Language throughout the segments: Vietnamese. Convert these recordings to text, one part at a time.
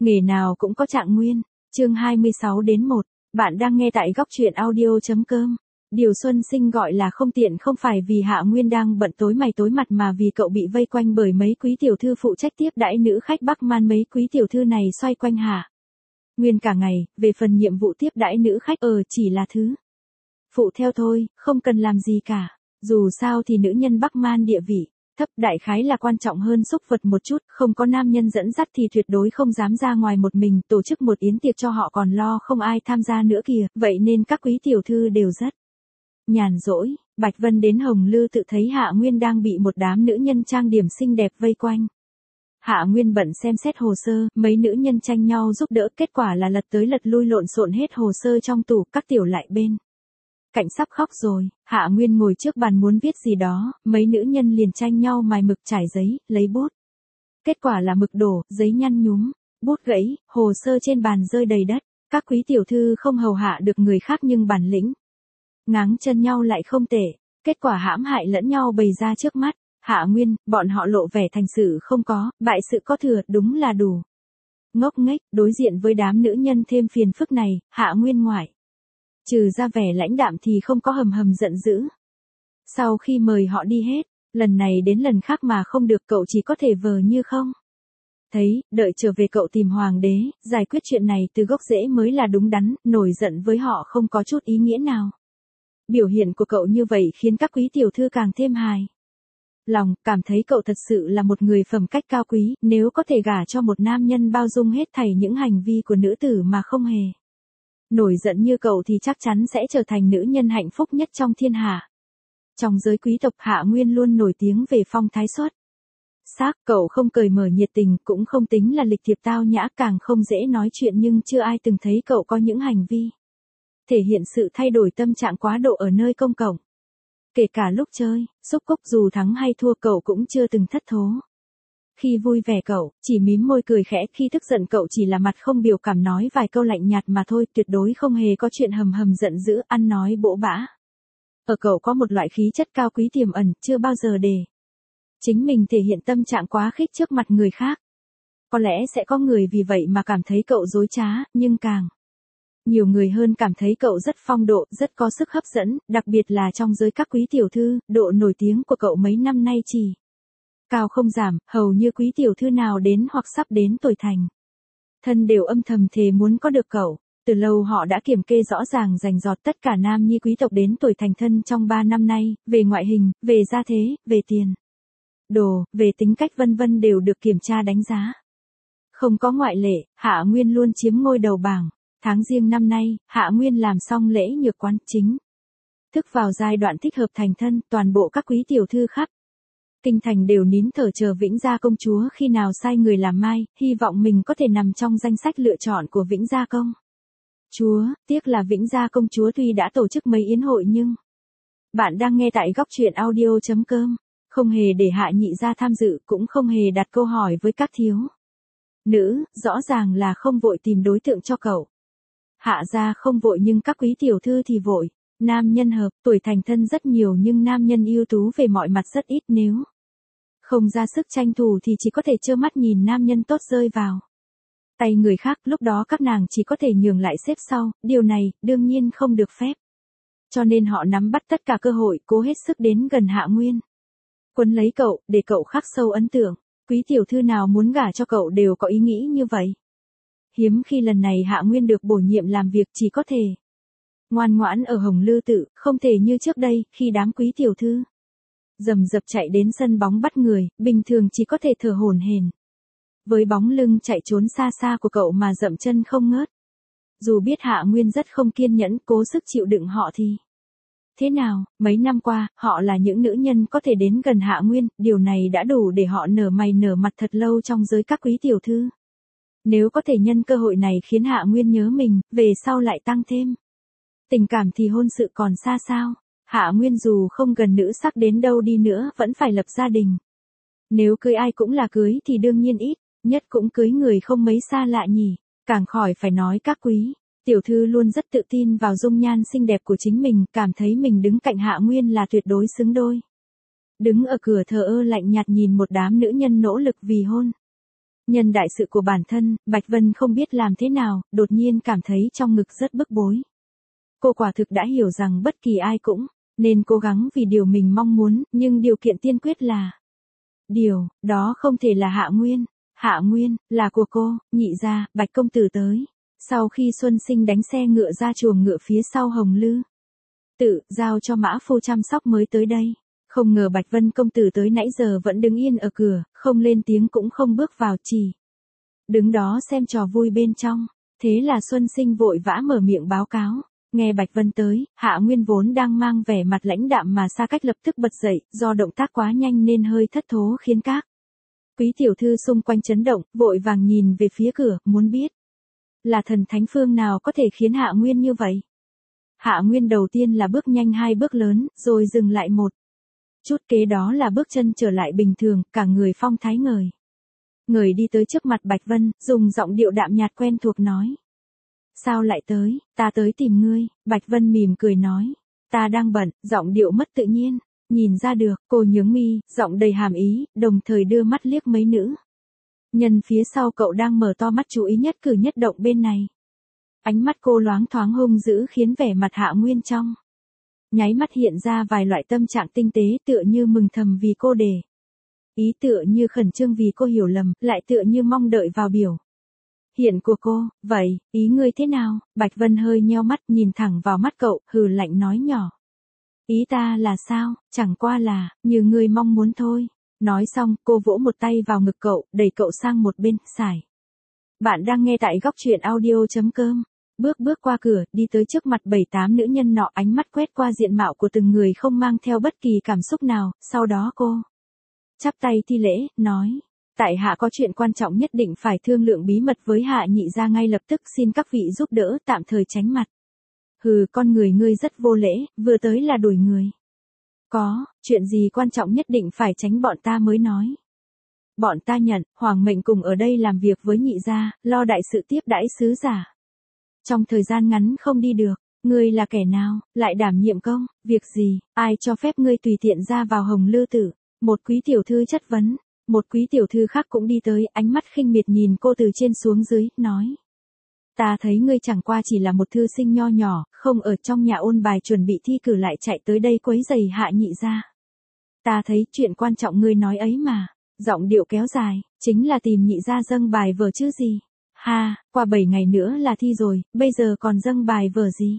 Nghề nào cũng có trạng nguyên. Chương 26-1. Bạn đang nghe tại góc truyện audio.com. Điều Xuân Sinh gọi là không tiện không phải vì Hạ Nguyên đang bận tối mày tối mặt mà vì cậu bị vây quanh bởi mấy quý tiểu thư phụ trách tiếp đãi nữ khách Bắc Man. Mấy quý tiểu thư này xoay quanh Hạ Nguyên cả ngày, về phần nhiệm vụ tiếp đãi nữ khách chỉ là thứ phụ theo thôi, không cần làm gì cả. Dù sao thì nữ nhân Bắc Man địa vị thấp, đại khái là quan trọng hơn xúc vật một chút, không có nam nhân dẫn dắt thì tuyệt đối không dám ra ngoài một mình, tổ chức một yến tiệc cho họ còn lo không ai tham gia nữa kìa, vậy nên các quý tiểu thư đều rất nhàn rỗi. Bạch Vân đến Hồng Lư tự thấy Hạ Nguyên đang bị một đám nữ nhân trang điểm xinh đẹp vây quanh. Hạ Nguyên bận xem xét hồ sơ, mấy nữ nhân tranh nhau giúp đỡ, kết quả là lật tới lật lui lộn xộn hết hồ sơ trong tủ, các tiểu lại bên cạnh sắp khóc rồi. Hạ Nguyên ngồi trước bàn muốn viết gì đó, mấy nữ nhân liền tranh nhau mài mực trải giấy, lấy bút. Kết quả là mực đổ, giấy nhăn nhúm, bút gãy, hồ sơ trên bàn rơi đầy đất. Các quý tiểu thư không hầu hạ được người khác nhưng bản lĩnh ngáng chân nhau lại không tệ. Kết quả hãm hại lẫn nhau bày ra trước mắt Hạ Nguyên, bọn họ lộ vẻ thành sự không có, bại sự có thừa, đúng là đủ ngốc nghếch. Đối diện với đám nữ nhân thêm phiền phức này, Hạ Nguyên ngoại trừ ra vẻ lãnh đạm thì không có hầm giận dữ. Sau khi mời họ đi hết, lần này đến lần khác mà không được, cậu chỉ có thể vờ như không thấy, đợi trở về cậu tìm hoàng đế, giải quyết chuyện này từ gốc rễ mới là đúng đắn, nổi giận với họ không có chút ý nghĩa nào. Biểu hiện của cậu như vậy khiến các quý tiểu thư càng thêm hài lòng, cảm thấy cậu thật sự là một người phẩm cách cao quý, nếu có thể gả cho một nam nhân bao dung hết thảy những hành vi của nữ tử mà không hề nổi giận như cậu thì chắc chắn sẽ trở thành nữ nhân hạnh phúc nhất trong thiên hạ. Trong giới quý tộc, Hạ Nguyên luôn nổi tiếng về phong thái xuất sắc, cậu không cởi mở nhiệt tình, cũng không tính là lịch thiệp tao nhã, càng không dễ nói chuyện, nhưng chưa ai từng thấy cậu có những hành vi thể hiện sự thay đổi tâm trạng quá độ ở nơi công cộng. Kể cả lúc chơi, xúc cúc, dù thắng hay thua cậu cũng chưa từng thất thố. Khi vui vẻ cậu chỉ mím môi cười khẽ, khi tức giận cậu chỉ là mặt không biểu cảm nói vài câu lạnh nhạt mà thôi, tuyệt đối không hề có chuyện hầm giận dữ, ăn nói bỗ bã. Ở cậu có một loại khí chất cao quý tiềm ẩn, chưa bao giờ để chính mình thể hiện tâm trạng quá khích trước mặt người khác. Có lẽ sẽ có người vì vậy mà cảm thấy cậu dối trá, nhưng càng nhiều người hơn cảm thấy cậu rất phong độ, rất có sức hấp dẫn, đặc biệt là trong giới các quý tiểu thư, độ nổi tiếng của cậu mấy năm nay chỉ cao không giảm, hầu như quý tiểu thư nào đến hoặc sắp đến tuổi thành thân đều âm thầm thề muốn có được cậu. Từ lâu họ đã kiểm kê rõ ràng rành rọt tất cả nam nhi quý tộc đến tuổi thành thân trong 3 năm nay, về ngoại hình, về gia thế, về tiền đồ, về tính cách vân vân đều được kiểm tra đánh giá. Không có ngoại lệ, Hạ Nguyên luôn chiếm ngôi đầu bảng. Tháng Giêng năm nay, Hạ Nguyên làm xong lễ nhược quán, chính thức vào giai đoạn thích hợp thành thân, toàn bộ các quý tiểu thư khắp kinh thành đều nín thở chờ Vĩnh Gia công chúa khi nào sai người làm mai, hy vọng mình có thể nằm trong danh sách lựa chọn của Vĩnh Gia công chúa. Tiếc là Vĩnh Gia công chúa tuy đã tổ chức mấy yến hội nhưng bạn đang nghe tại góc truyện audio.com, không hề để Hạ nhị gia tham dự, cũng không hề đặt câu hỏi với các thiếu nữ, rõ ràng là không vội tìm đối tượng cho cậu. Hạ gia không vội nhưng các quý tiểu thư thì vội. Nam nhân hợp, tuổi thành thân rất nhiều nhưng nam nhân ưu tú về mọi mặt rất ít, nếu không ra sức tranh thủ thì chỉ có thể trơ mắt nhìn nam nhân tốt rơi vào tay người khác, lúc đó các nàng chỉ có thể nhường lại xếp sau, điều này, đương nhiên không được phép. Cho nên họ nắm bắt tất cả cơ hội, cố hết sức đến gần Hạ Nguyên, quấn lấy cậu, để cậu khắc sâu ấn tượng. Quý tiểu thư nào muốn gả cho cậu đều có ý nghĩ như vậy. Hiếm khi lần này Hạ Nguyên được bổ nhiệm làm việc, chỉ có thể ngoan ngoãn ở Hồng Lư tự, không thể như trước đây, khi đám quý tiểu thư rầm rập chạy đến sân bóng bắt người, bình thường chỉ có thể thở hổn hển với bóng lưng chạy trốn xa xa của cậu mà dậm chân không ngớt. Dù biết Hạ Nguyên rất không kiên nhẫn, cố sức chịu đựng họ thì thế nào, mấy năm qua, họ là những nữ nhân có thể đến gần Hạ Nguyên, điều này đã đủ để họ nở mày nở mặt thật lâu trong giới các quý tiểu thư. Nếu có thể nhân cơ hội này khiến Hạ Nguyên nhớ mình, về sau lại tăng thêm tình cảm thì hôn sự còn xa sao. Hạ Nguyên dù không gần nữ sắc đến đâu đi nữa vẫn phải lập gia đình. Nếu cưới ai cũng là cưới thì đương nhiên ít nhất cũng cưới người không mấy xa lạ nhỉ. Càng khỏi phải nói các quý tiểu thư luôn rất tự tin vào dung nhan xinh đẹp của chính mình, cảm thấy mình đứng cạnh Hạ Nguyên là tuyệt đối xứng đôi. Đứng ở cửa thờ ơ lạnh nhạt nhìn một đám nữ nhân nỗ lực vì hôn Nhân đại sự của bản thân, Bạch Vân không biết làm thế nào, đột nhiên cảm thấy trong ngực rất bức bối. Cô quả thực đã hiểu rằng bất kỳ ai cũng nên cố gắng vì điều mình mong muốn, nhưng điều kiện tiên quyết là điều đó không thể là Hạ Nguyên. Hạ Nguyên là của cô, Nhị gia, Bạch công tử tới. Sau khi Xuân Sinh đánh xe ngựa ra chuồng ngựa phía sau Hồng Lư, tự giao cho mã phu chăm sóc mới tới đây. Không ngờ Bạch Vân công tử tới nãy giờ vẫn đứng yên ở cửa, không lên tiếng cũng không bước vào, chỉ đứng đó xem trò vui bên trong. Thế là Xuân Sinh vội vã mở miệng báo cáo. Nghe Bạch Vân tới, Hạ Nguyên vốn đang mang vẻ mặt lãnh đạm mà xa cách lập tức bật dậy, do động tác quá nhanh nên hơi thất thố khiến các quý tiểu thư xung quanh chấn động, vội vàng nhìn về phía cửa, muốn biết là thần thánh phương nào có thể khiến Hạ Nguyên như vậy. Hạ Nguyên đầu tiên là bước nhanh 2 bước lớn, rồi dừng lại một chút, kế đó là bước chân trở lại bình thường, cả người phong thái ngời. Người đi tới trước mặt Bạch Vân, dùng giọng điệu đạm nhạt quen thuộc nói. Sao lại tới, ta tới tìm ngươi. Bạch Vân mỉm cười nói. Ta đang bận, giọng điệu mất tự nhiên. Nhìn ra được, cô nhướng mi, giọng đầy hàm ý, đồng thời đưa mắt liếc mấy nữ nhân phía sau cậu đang mở to mắt chú ý nhất cử nhất động bên này. Ánh mắt cô loáng thoáng hung dữ khiến vẻ mặt Hạ Nguyên trong nháy mắt hiện ra vài loại tâm trạng tinh tế, tựa như mừng thầm vì cô để ý, tựa như khẩn trương vì cô hiểu lầm, lại tựa như mong đợi vào biểu hiện của cô. Vậy, ý ngươi thế nào? Bạch Vân hơi nheo mắt nhìn thẳng vào mắt cậu, hừ lạnh nói nhỏ. Ý ta là sao, chẳng qua là, như ngươi mong muốn thôi. Nói xong, cô vỗ một tay vào ngực cậu, đẩy cậu sang một bên, sải. Bạn đang nghe tại góc truyện audio.com. Bước qua cửa, đi tới trước mặt 7-8 nữ nhân nọ, ánh mắt quét qua diện mạo của từng người không mang theo bất kỳ cảm xúc nào, sau đó cô chắp tay thi lễ, nói. Tại hạ có chuyện quan trọng nhất định phải thương lượng bí mật với Hạ nhị gia ngay lập tức, xin các vị giúp đỡ, tạm thời tránh mặt. Hừ, con người ngươi rất vô lễ, vừa tới là đuổi người. Có, chuyện gì quan trọng nhất định phải tránh bọn ta mới nói. Bọn ta nhận, hoàng mệnh cùng ở đây làm việc với nhị gia, lo đại sự tiếp đãi sứ giả. Trong thời gian ngắn không đi được, ngươi là kẻ nào, lại đảm nhiệm công, việc gì, ai cho phép ngươi tùy tiện ra vào Hồng Lư Tử. Một quý tiểu thư chất vấn. Một quý tiểu thư khác cũng đi tới, ánh mắt khinh miệt nhìn cô từ trên xuống dưới, nói. Ta thấy ngươi chẳng qua chỉ là một thư sinh nho nhỏ, không ở trong nhà ôn bài chuẩn bị thi cử lại chạy tới đây quấy rầy Hạ nhị gia. Ta thấy chuyện quan trọng ngươi nói ấy mà. Giọng điệu kéo dài, chính là tìm nhị gia dâng bài vở chứ gì. Ha, qua 7 ngày nữa là thi rồi, bây giờ còn dâng bài vở gì.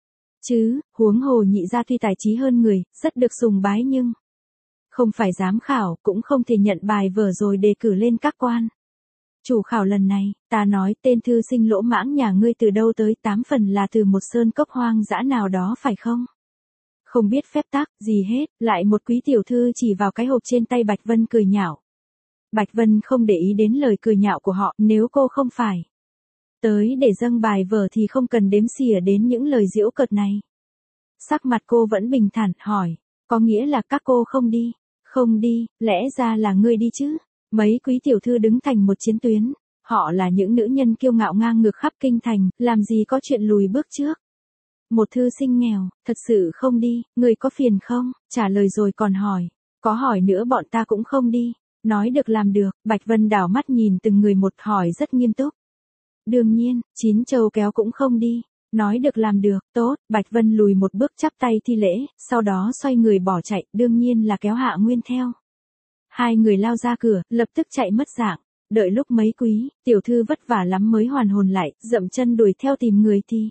Chứ, huống hồ nhị gia tuy tài trí hơn người, rất được sùng bái nhưng không phải giám khảo, cũng không thể nhận bài vở rồi đề cử lên các quan. Chủ khảo lần này, ta nói tên thư sinh lỗ mãng nhà ngươi từ đâu tới, 8 phần là từ một sơn cốc hoang dã nào đó phải không? Không biết phép tắc gì hết, lại một quý tiểu thư chỉ vào cái hộp trên tay Bạch Vân cười nhạo. Bạch Vân không để ý đến lời cười nhạo của họ, nếu cô không phải tới để dâng bài vở thì không cần đếm xỉa đến những lời giễu cợt này. Sắc mặt cô vẫn bình thản, hỏi, có nghĩa là các cô không đi? Không đi, lẽ ra là ngươi đi chứ. Mấy quý tiểu thư đứng thành một chiến tuyến. Họ là những nữ nhân kiêu ngạo ngang ngược khắp kinh thành, làm gì có chuyện lùi bước trước. Một thư sinh nghèo, thật sự không đi, ngươi có phiền không? Trả lời rồi còn hỏi. Có hỏi nữa bọn ta cũng không đi. Nói được làm được, Bạch Vân đảo mắt nhìn từng người một, hỏi rất nghiêm túc. Đương nhiên, 9 châu kéo cũng không đi. Nói được làm được, tốt, Bạch Vân lùi một bước chắp tay thi lễ, sau đó xoay người bỏ chạy, đương nhiên là kéo Hạ Nguyên theo. Hai người lao ra cửa, lập tức chạy mất dạng, đợi lúc mấy quý, tiểu thư vất vả lắm mới hoàn hồn lại, dậm chân đuổi theo tìm người thì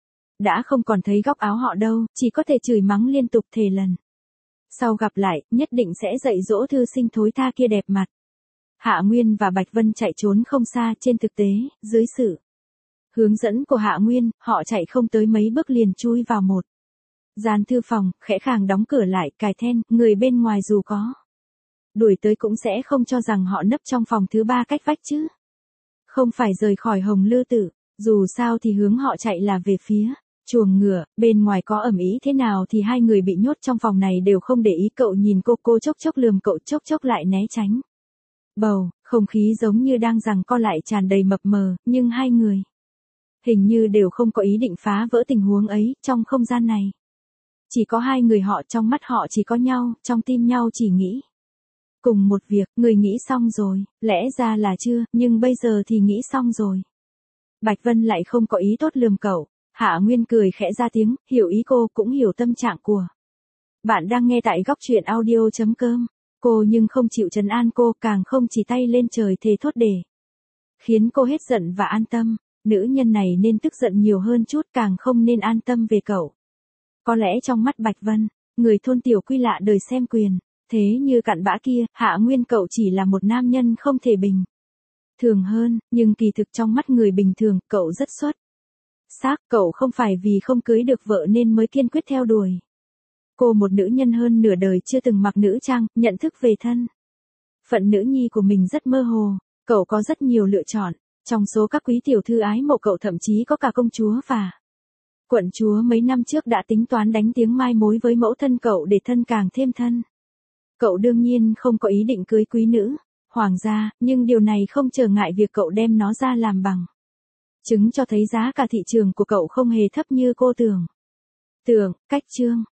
đã không còn thấy góc áo họ đâu, chỉ có thể chửi mắng liên tục thề lần. Sau gặp lại, nhất định sẽ dạy dỗ thư sinh thối tha kia đẹp mặt. Hạ Nguyên và Bạch Vân chạy trốn không xa, trên thực tế, dưới sự hướng dẫn của Hạ Nguyên, họ chạy không tới mấy bước liền chui vào một gian thư phòng, khẽ khàng đóng cửa lại, cài then, người bên ngoài dù có đuổi tới cũng sẽ không cho rằng họ nấp trong phòng thứ 3 cách vách chứ. Không phải rời khỏi Hồng Lư Tử, dù sao thì hướng họ chạy là về phía chuồng ngựa, bên ngoài có ầm ĩ thế nào thì hai người bị nhốt trong phòng này đều không để ý. Cậu nhìn cô chốc chốc lườm cậu, chốc chốc lại né tránh. Bầu, không khí giống như đang giằng co lại tràn đầy mập mờ, nhưng hai người hình như đều không có ý định phá vỡ tình huống ấy, trong không gian này. Chỉ có hai người họ, trong mắt họ chỉ có nhau, trong tim nhau chỉ nghĩ. Cùng một việc, người nghĩ xong rồi, lẽ ra là chưa, nhưng bây giờ thì nghĩ xong rồi. Bạch Vân lại không có ý tốt lườm cậu. Hạ Nguyên cười khẽ ra tiếng, hiểu ý cô cũng hiểu tâm trạng của. Bạn đang nghe tại góc truyện audio.com. Cô nhưng không chịu trấn an cô, càng không chỉ tay lên trời thề thốt để khiến cô hết giận và an tâm. Nữ nhân này nên tức giận nhiều hơn chút, càng không nên an tâm về cậu. Có lẽ trong mắt Bạch Vân, người thôn tiểu quy lạ đời xem quyền, thế như cặn bã kia, Hạ Nguyên cậu chỉ là một nam nhân không thể bình thường hơn, nhưng kỳ thực trong mắt người bình thường, cậu rất xuất sắc, cậu không phải vì không cưới được vợ nên mới kiên quyết theo đuổi. Cô một nữ nhân hơn nửa đời chưa từng mặc nữ trang, nhận thức về thân phận nữ nhi của mình rất mơ hồ, cậu có rất nhiều lựa chọn, trong số các quý tiểu thư ái mộ cậu thậm chí có cả công chúa và quận chúa mấy năm trước đã tính toán đánh tiếng mai mối với mẫu thân cậu để thân càng thêm thân. Cậu đương nhiên không có ý định cưới quý nữ hoàng gia, nhưng điều này không trở ngại việc cậu đem nó ra làm bằng chứng cho thấy giá cả thị trường của cậu không hề thấp như cô tưởng. Cách chương